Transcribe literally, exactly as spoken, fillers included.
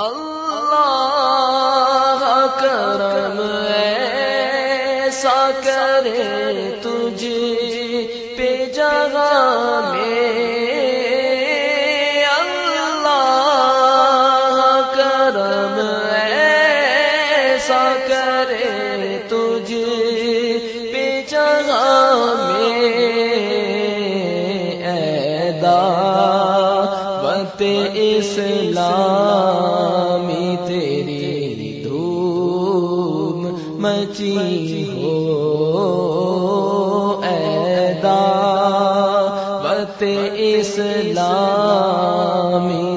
اللہ کرم ایسا کرے تجھ پہ جگہ میں، اللہ کرم ایسا کرے تجھ پہ جگہ میں، اے دعوت اسلامی تیری دھوم مچی ہو، اے دعوت اسلامی